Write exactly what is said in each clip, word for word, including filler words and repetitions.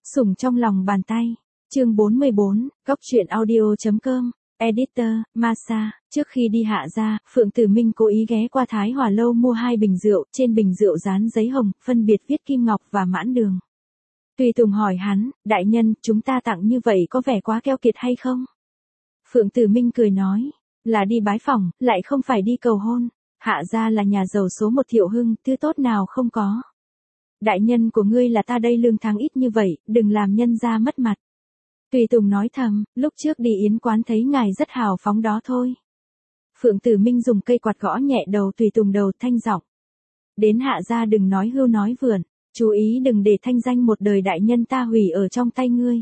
Sủng trong lòng bàn tay. Chương bốn mươi bốn, Góc truyện audio chấm com. Editor, Masa. Trước khi đi Hạ gia, Phượng Tử Minh cố ý ghé qua Thái Hòa lâu mua hai bình rượu, trên bình rượu dán giấy hồng, phân biệt viết kim ngọc và mãn đường. Tùy Tùng hỏi hắn, đại nhân, chúng ta tặng như vậy có vẻ quá keo kiệt hay không? Phượng Tử Minh cười nói, là đi bái phỏng, lại không phải đi cầu hôn. Hạ gia là nhà giàu số một Thiệu Hưng, thứ tốt nào không có. Đại nhân của ngươi là ta đây lương tháng ít như vậy, đừng làm nhân gia mất mặt. Tùy Tùng nói thầm, lúc trước đi yến quán thấy ngài rất hào phóng đó thôi. Phượng Tử Minh dùng cây quạt gõ nhẹ đầu Tùy Tùng đầu thanh giọng. Đến Hạ gia đừng nói hưu nói vượn, chú ý đừng để thanh danh một đời đại nhân ta hủy ở trong tay ngươi.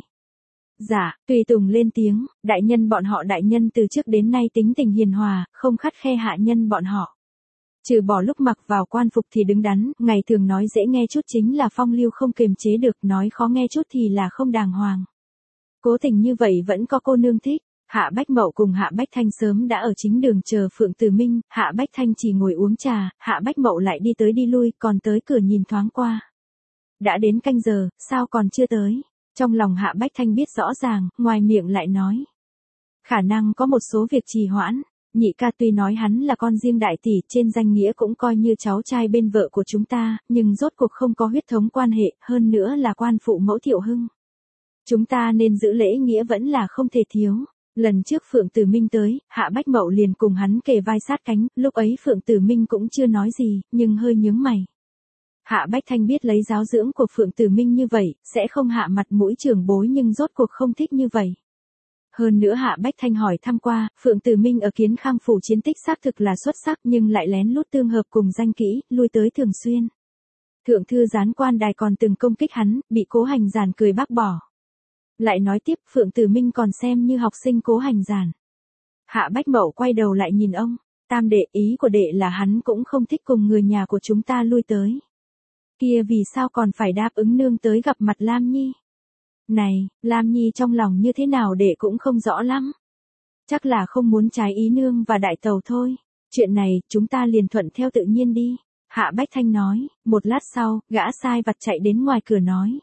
Dạ, Tùy Tùng lên tiếng, đại nhân bọn họ đại nhân từ trước đến nay tính tình hiền hòa, không khắt khe hạ nhân bọn họ. Trừ bỏ lúc mặc vào quan phục thì đứng đắn, ngày thường nói dễ nghe chút chính là phong lưu không kiềm chế được, nói khó nghe chút thì là không đàng hoàng. Cố tình như vậy vẫn có cô nương thích. Hạ Bách Mậu cùng Hạ Bách Thanh sớm đã ở chính đường chờ Phượng Tử Minh, Hạ Bách Thanh chỉ ngồi uống trà, Hạ Bách Mậu lại đi tới đi lui, còn tới cửa nhìn thoáng qua. Đã đến canh giờ, sao còn chưa tới? Trong lòng Hạ Bách Thanh biết rõ ràng, ngoài miệng lại nói. Khả năng có một số việc trì hoãn. Nhị ca tuy nói hắn là con riêng đại tỷ, trên danh nghĩa cũng coi như cháu trai bên vợ của chúng ta, nhưng rốt cuộc không có huyết thống quan hệ, hơn nữa là quan phụ mẫu Thiệu Hưng. Chúng ta nên giữ lễ nghĩa vẫn là không thể thiếu. Lần trước Phượng Tử Minh tới, Hạ Bách Mậu liền cùng hắn kề vai sát cánh, lúc ấy Phượng Tử Minh cũng chưa nói gì, nhưng hơi nhướng mày. Hạ Bách Thanh biết lấy giáo dưỡng của Phượng Tử Minh như vậy, sẽ không hạ mặt mũi trưởng bối nhưng rốt cuộc không thích như vậy. Hơn nữa Hạ Bách Thanh hỏi thăm qua, Phượng Tử Minh ở Kiến Khang phủ chiến tích xác thực là xuất sắc nhưng lại lén lút tương hợp cùng danh kỹ, lui tới thường xuyên. Thượng thư gián quan đài còn từng công kích hắn, bị Cố Hành Giản cười bác bỏ. Lại nói tiếp Phượng Tử Minh còn xem như học sinh Cố Hành Giản. Hạ Bách Mậu quay đầu lại nhìn ông, tam đệ, ý của đệ là hắn cũng không thích cùng người nhà của chúng ta lui tới. Kia vì sao còn phải đáp ứng nương tới gặp mặt Lam Nhi? Này, Lam Nhi trong lòng như thế nào đệ cũng không rõ lắm. Chắc là không muốn trái ý nương và đại tàu thôi. Chuyện này, chúng ta liền thuận theo tự nhiên đi. Hạ Bách Thanh nói, một lát sau, gã sai vặt chạy đến ngoài cửa nói.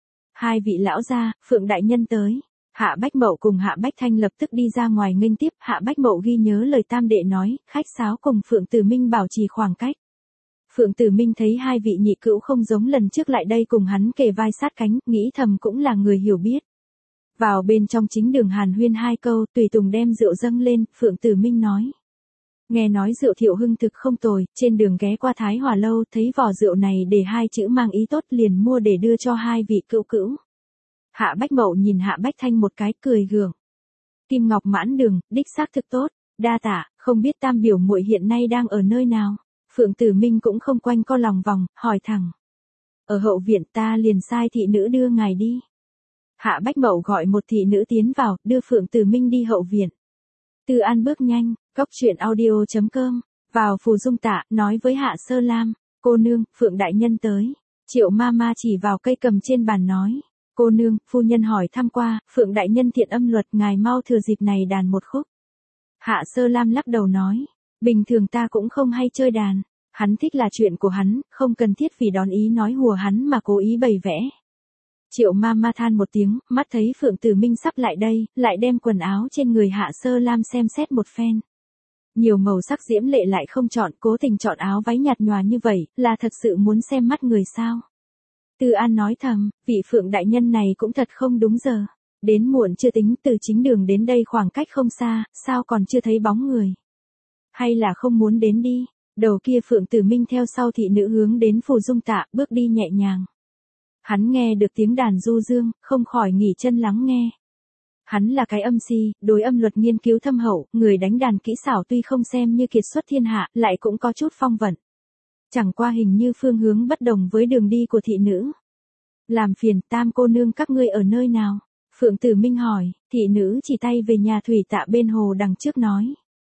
Hai vị lão gia, Phượng đại nhân tới. Hạ Bách Mậu cùng Hạ Bách Thanh lập tức đi ra ngoài nghênh tiếp. Hạ Bách Mậu ghi nhớ lời tam đệ nói, khách sáo cùng Phượng Tử Minh bảo trì khoảng cách. Phượng Tử Minh thấy hai vị nhị cữu không giống lần trước lại đây cùng hắn kề vai sát cánh, nghĩ thầm cũng là người hiểu biết. Vào bên trong chính đường hàn huyên hai câu, Tùy Tùng đem rượu dâng lên, Phượng Tử Minh nói. Nghe nói rượu Thiệu Hưng thực không tồi, trên đường ghé qua Thái Hòa lâu, thấy vỏ rượu này để hai chữ mang ý tốt liền mua để đưa cho hai vị cữu cữu. Hạ Bách Mậu nhìn Hạ Bách Thanh một cái cười gượng. Kim ngọc mãn đường, đích xác thực tốt, đa tạ, không biết tam biểu muội hiện nay đang ở nơi nào. Phượng Tử Minh cũng không quanh co lòng vòng, hỏi thẳng. Ở hậu viện ta liền sai thị nữ đưa ngài đi. Hạ Bách Mậu gọi một thị nữ tiến vào, đưa Phượng Tử Minh đi hậu viện. Tư An bước nhanh, Góc truyện audio chấm com, vào phù dung tạ, nói với Hạ Sơ Lam, cô nương, Phượng đại nhân tới. Triệu ma ma chỉ vào cây cầm trên bàn nói, cô nương, phu nhân hỏi thăm qua, Phượng đại nhân thiện âm luật, ngài mau thừa dịp này đàn một khúc. Hạ Sơ Lam lắc đầu nói, bình thường ta cũng không hay chơi đàn, hắn thích là chuyện của hắn, không cần thiết vì đón ý nói hùa hắn mà cố ý bày vẽ. Triệu ma ma than một tiếng, mắt thấy Phượng Tử Minh sắp lại đây, lại đem quần áo trên người Hạ Sơ Lam xem xét một phen. Nhiều màu sắc diễm lệ lại không chọn, cố tình chọn áo váy nhạt nhòa như vậy, là thật sự muốn xem mắt người sao. Tư An nói thầm, vị Phượng đại nhân này cũng thật không đúng giờ. Đến muộn chưa tính, từ chính đường đến đây khoảng cách không xa, sao còn chưa thấy bóng người. Hay là không muốn đến đi. Đầu kia Phượng Tử Minh theo sau thị nữ hướng đến phù dung tạ, bước đi nhẹ nhàng. Hắn nghe được tiếng đàn du dương, không khỏi nghỉ chân lắng nghe. Hắn là cái âm si, đối âm luật nghiên cứu thâm hậu, người đánh đàn kỹ xảo tuy không xem như kiệt xuất thiên hạ, lại cũng có chút phong vận. Chẳng qua hình như phương hướng bất đồng với đường đi của thị nữ. Làm phiền, tam cô nương các ngươi ở nơi nào? Phượng Tử Minh hỏi, thị nữ chỉ tay về nhà thủy tạ bên hồ đằng trước nói.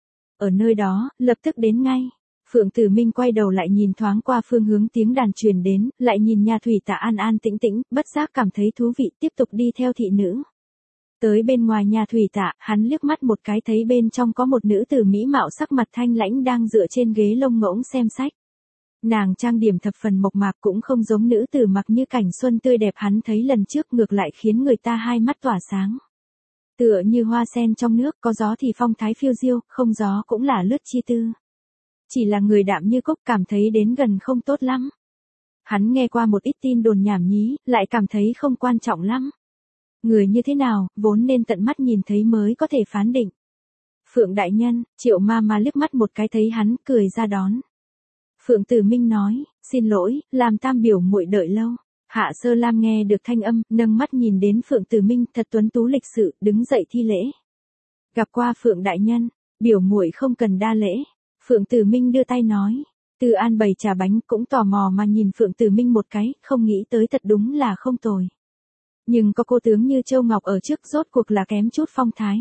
Ở nơi đó, lập tức đến ngay. Phượng Tử Minh quay đầu lại nhìn thoáng qua phương hướng tiếng đàn truyền đến, lại nhìn nhà thủy tạ an an tĩnh tĩnh, bất giác cảm thấy thú vị, tiếp tục đi theo thị nữ. Tới bên ngoài nhà thủy tạ, hắn liếc mắt một cái thấy bên trong có một nữ tử mỹ mạo sắc mặt thanh lãnh đang dựa trên ghế lông ngỗng xem sách. Nàng trang điểm thập phần mộc mạc cũng không giống nữ tử mặc như cảnh xuân tươi đẹp hắn thấy lần trước, ngược lại khiến người ta hai mắt tỏa sáng. Tựa như hoa sen trong nước, có gió thì phong thái phiêu diêu, không gió cũng là lướt chi tư. Chỉ là người đạm như cốc, cảm thấy đến gần không tốt lắm. Hắn nghe qua một ít tin đồn nhảm nhí, lại cảm thấy không quan trọng lắm. Người như thế nào, vốn nên tận mắt nhìn thấy mới có thể phán định. Phượng đại nhân, Triệu ma ma liếc mắt một cái thấy hắn, cười ra đón. Phượng Tử Minh nói, xin lỗi, làm tam biểu muội đợi lâu. Hạ Sơ Lam nghe được thanh âm, nâng mắt nhìn đến Phượng Tử Minh, thật tuấn tú lịch sự, đứng dậy thi lễ. Gặp qua Phượng đại nhân, biểu muội không cần đa lễ. Phượng Tử Minh đưa tay nói. Từ An bày trà bánh cũng tò mò mà nhìn Phượng Tử Minh một cái, không nghĩ tới thật đúng là không tồi. Nhưng có cô tướng như Châu Ngọc ở trước, rốt cuộc là kém chút phong thái.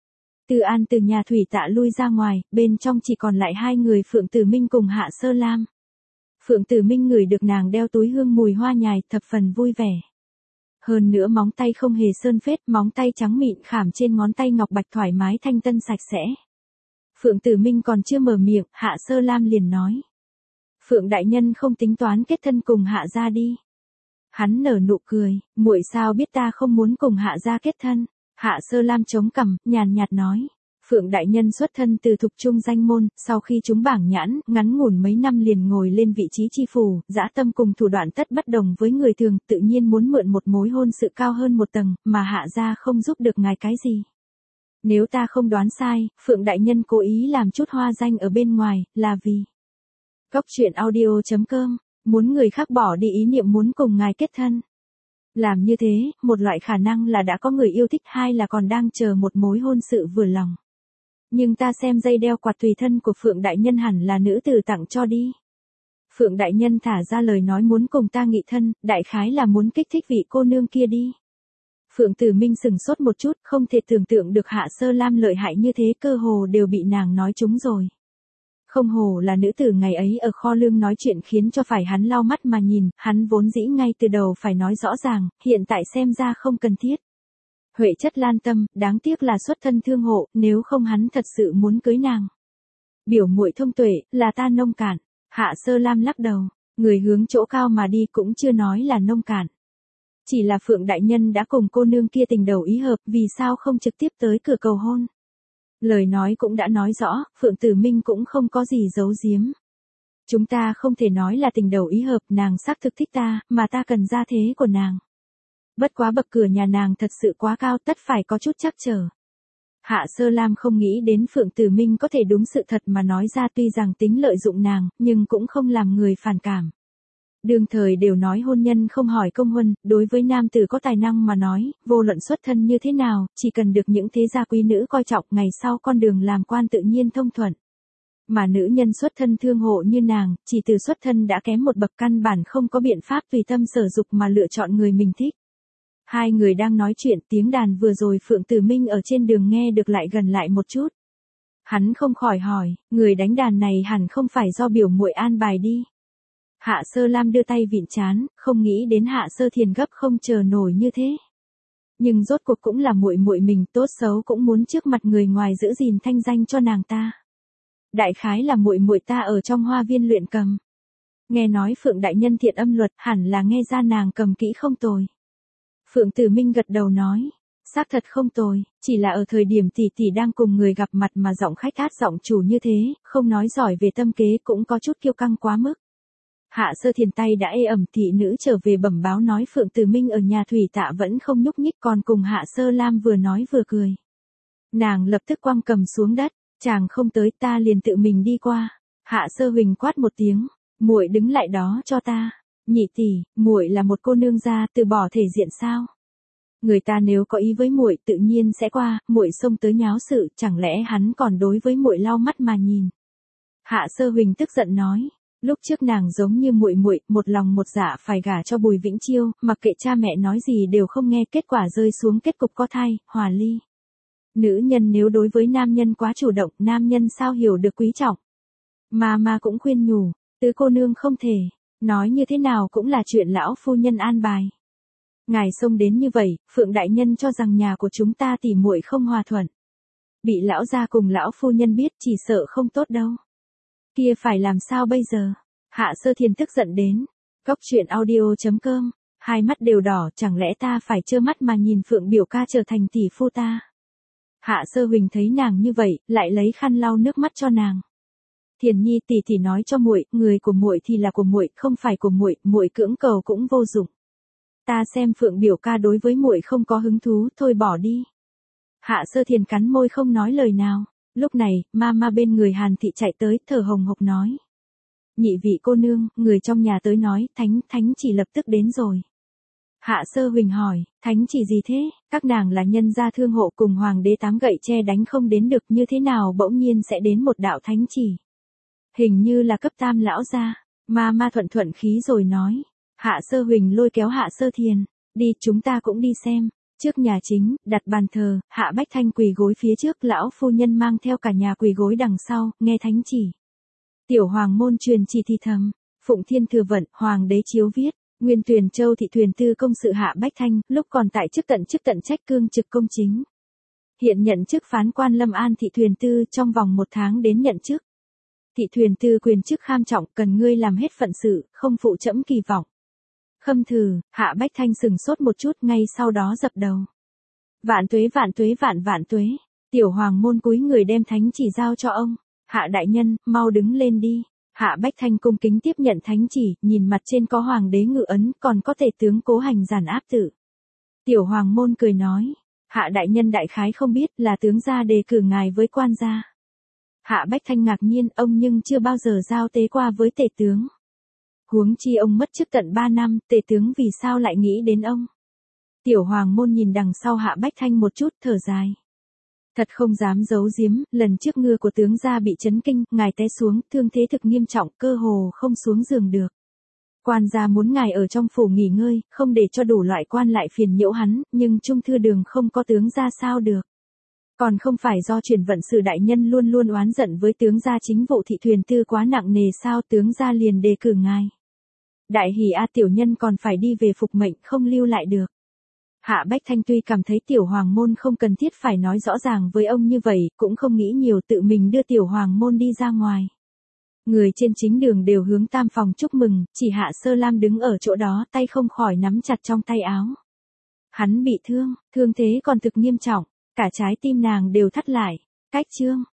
Từ An từ nhà thủy tạ lui ra ngoài, bên trong chỉ còn lại hai người Phượng Tử Minh cùng Hạ Sơ Lam. Phượng Tử Minh ngửi được nàng đeo túi hương mùi hoa nhài, thập phần vui vẻ. Hơn nữa móng tay không hề sơn phết, móng tay trắng mịn khảm trên ngón tay ngọc bạch thoải mái thanh tân sạch sẽ. Phượng Tử Minh còn chưa mở miệng, Hạ Sơ Lam liền nói. Phượng đại nhân không tính toán kết thân cùng Hạ gia đi. Hắn nở nụ cười, muội sao biết ta không muốn cùng Hạ gia kết thân. Hạ Sơ Lam chống cằm, nhàn nhạt nói. Phượng đại nhân xuất thân từ thục trung danh môn, sau khi trúng bảng nhãn, ngắn ngủn mấy năm liền ngồi lên vị trí chi phủ, dã tâm cùng thủ đoạn tất bất đồng với người thường, tự nhiên muốn mượn một mối hôn sự cao hơn một tầng, mà Hạ gia không giúp được ngài cái gì. Nếu ta không đoán sai, Phượng đại nhân cố ý làm chút hoa danh ở bên ngoài, là vì Góc truyện audio chấm com, muốn người khác bỏ đi ý niệm muốn cùng ngài kết thân. Làm như thế, một loại khả năng là đã có người yêu thích, hai là còn đang chờ một mối hôn sự vừa lòng. Nhưng ta xem dây đeo quạt tùy thân của Phượng đại nhân hẳn là nữ tử tặng cho đi. Phượng đại nhân thả ra lời nói muốn cùng ta nghị thân, đại khái là muốn kích thích vị cô nương kia đi. Phượng Tử Minh sừng sốt một chút, không thể tưởng tượng được Hạ Sơ Lam lợi hại như thế, cơ hồ đều bị nàng nói trúng rồi. Không hồ là nữ tử ngày ấy ở kho lương nói chuyện khiến cho phải hắn lau mắt mà nhìn, hắn vốn dĩ ngay từ đầu phải nói rõ ràng, hiện tại xem ra không cần thiết. Huệ chất lan tâm, đáng tiếc là xuất thân thương hộ, nếu không hắn thật sự muốn cưới nàng. Biểu muội thông tuệ, là ta nông cạn. Hạ Sơ Lam lắc đầu, người hướng chỗ cao mà đi cũng chưa nói là nông cạn. Chỉ là Phượng đại nhân đã cùng cô nương kia tình đầu ý hợp, vì sao không trực tiếp tới cửa cầu hôn. Lời nói cũng đã nói rõ, Phượng Tử Minh cũng không có gì giấu giếm. Chúng ta không thể nói là tình đầu ý hợp, nàng xác thực thích ta, mà ta cần gia thế của nàng. Bất quá bậc cửa nhà nàng thật sự quá cao, tất phải có chút trắc trở. Hạ Sơ Lam không nghĩ đến Phượng Tử Minh có thể đúng sự thật mà nói ra, tuy rằng tính lợi dụng nàng, nhưng cũng không làm người phản cảm. Đương thời đều nói hôn nhân không hỏi công huân, đối với nam tử có tài năng mà nói, vô luận xuất thân như thế nào, chỉ cần được những thế gia quý nữ coi trọng, ngày sau con đường làm quan tự nhiên thông thuận. Mà nữ nhân xuất thân thương hộ như nàng, chỉ từ xuất thân đã kém một bậc, căn bản không có biện pháp tùy tâm sở dục mà lựa chọn người mình thích. Hai người đang nói chuyện, tiếng đàn vừa rồi Phượng Tử Minh ở trên đường nghe được lại gần lại một chút. Hắn không khỏi hỏi, người đánh đàn này hẳn không phải do biểu muội an bài đi. Hạ Sơ Lam đưa tay vịn trán, không nghĩ đến Hạ Sơ Thiền gấp không chờ nổi như thế. Nhưng rốt cuộc cũng là muội muội mình, tốt xấu cũng muốn trước mặt người ngoài giữ gìn thanh danh cho nàng ta. Đại khái là muội muội ta ở trong hoa viên luyện cầm. Nghe nói Phượng đại nhân thiện âm luật, hẳn là nghe ra nàng cầm kỹ không tồi. Phượng Tử Minh gật đầu nói, xác thật không tồi, chỉ là ở thời điểm tỷ tỷ đang cùng người gặp mặt mà giọng khách át giọng chủ như thế, không nói giỏi về tâm kế cũng có chút kiêu căng quá mức. Hạ Sơ Thiền tay đã ê ẩm, thị nữ trở về bẩm báo nói Phượng Tử Minh ở nhà thủy tạ vẫn không nhúc nhích, còn cùng Hạ Sơ Lam vừa nói vừa cười. Nàng lập tức quăng cầm xuống đất, chàng không tới ta liền tự mình đi qua. Hạ Sơ Huỳnh quát một tiếng, muội đứng lại đó cho ta. Nhị tỷ, muội là một cô nương gia, từ bỏ thể diện sao? Người ta nếu có ý với muội tự nhiên sẽ qua, muội xông tới nháo sự, chẳng lẽ hắn còn đối với muội lau mắt mà nhìn? Hạ Sơ Huỳnh tức giận nói, lúc trước nàng giống như muội muội, một lòng một dạ phải gả cho Bùi Vĩnh Chiêu, mặc kệ cha mẹ nói gì đều không nghe, kết quả rơi xuống kết cục có thai, hòa ly. Nữ nhân nếu đối với nam nhân quá chủ động, nam nhân sao hiểu được quý trọng? Mà mà cũng khuyên nhủ, tứ cô nương không thể. Nói như thế nào cũng là chuyện lão phu nhân an bài. Ngài xông đến như vậy, Phượng đại nhân cho rằng nhà của chúng ta tỉ muội không hòa thuận. Bị lão gia cùng lão phu nhân biết chỉ sợ không tốt đâu. Kia phải làm sao bây giờ? Hạ Sơ Thiền tức giận đến. Góc truyện audio.com, hai mắt đều đỏ, chẳng lẽ ta phải trơ mắt mà nhìn Phượng biểu ca trở thành tỷ phu ta. Hạ Sơ Huỳnh thấy nàng như vậy, lại lấy khăn lau nước mắt cho nàng. Thiền Nhi tỷ tỷ nói cho muội, người của muội thì là của muội, không phải của muội, muội cưỡng cầu cũng vô dụng. Ta xem Phượng biểu ca đối với muội không có hứng thú, thôi bỏ đi. Hạ Sơ Thiền cắn môi không nói lời nào. Lúc này, ma ma bên người Hàn Thị chạy tới, thở hồng hộc nói. Nhị vị cô nương, người trong nhà tới nói, thánh, thánh chỉ lập tức đến rồi. Hạ Sơ Huỳnh hỏi, thánh chỉ gì thế, các nàng là nhân gia thương hộ cùng hoàng đế tám gậy che đánh không đến được, như thế nào bỗng nhiên sẽ đến một đạo thánh chỉ. Hình như là cấp tam lão gia. Ma ma thuận thuận khí rồi nói. Hạ Sơ Huỳnh lôi kéo Hạ Sơ Thiền, đi chúng ta cũng đi xem. Trước nhà chính, đặt bàn thờ, Hạ Bách Thanh quỳ gối phía trước, lão phu nhân mang theo cả nhà quỳ gối đằng sau, nghe thánh chỉ. Tiểu hoàng môn truyền chỉ thì thầm, Phụng Thiên Thừa Vận, hoàng đế chiếu viết, Nguyên Tuyền Châu thị thuyền tư công sự Hạ Bách Thanh, lúc còn tại chức tận chức tận trách cương trực công chính. Hiện nhận chức phán quan Lâm An thị thuyền tư, trong vòng một tháng đến nhận chức. Thị thuyền tư quyền chức kham trọng, cần ngươi làm hết phận sự, không phụ trẫm kỳ vọng. Khâm thử, Hạ Bách Thanh sừng sốt một chút, ngay sau đó dập đầu. Vạn tuế vạn tuế vạn vạn tuế. Tiểu hoàng môn cúi người đem thánh chỉ giao cho ông. Hạ đại nhân, mau đứng lên đi. Hạ Bách Thanh cung kính tiếp nhận thánh chỉ, nhìn mặt trên có hoàng đế ngự ấn, còn có tể tướng Cố Hành giản áp tự. Tiểu hoàng môn cười nói. Hạ đại nhân đại khái không biết là tướng gia đề cử ngài với quan gia. Hạ Bách Thanh ngạc nhiên, ông nhưng chưa bao giờ giao tế qua với tể tướng. Huống chi ông mất chức tận ba năm, tể tướng vì sao lại nghĩ đến ông. Tiểu hoàng môn nhìn đằng sau Hạ Bách Thanh một chút, thở dài. Thật không dám giấu giếm, lần trước ngựa của tướng gia bị chấn kinh, ngài té xuống, thương thế thực nghiêm trọng, cơ hồ không xuống giường được. Quan gia muốn ngài ở trong phủ nghỉ ngơi, không để cho đủ loại quan lại phiền nhiễu hắn, nhưng trung thư đường không có tướng gia sao được. Còn không phải do chuyển vận sử đại nhân luôn luôn oán giận với tướng gia chính vụ thị thuyền tư quá nặng nề sao, tướng gia liền đề cử ngài. Đại hỉ a, tiểu nhân còn phải đi về phục mệnh, không lưu lại được. Hạ Bách Thanh tuy cảm thấy tiểu hoàng môn không cần thiết phải nói rõ ràng với ông như vậy, cũng không nghĩ nhiều, tự mình đưa tiểu hoàng môn đi ra ngoài. Người trên chính đường đều hướng tam phòng chúc mừng, chỉ Hạ Sơ Lam đứng ở chỗ đó, tay không khỏi nắm chặt trong tay áo. Hắn bị thương, thương thế còn thực nghiêm trọng, cả trái tim nàng đều thắt lại. Cách chương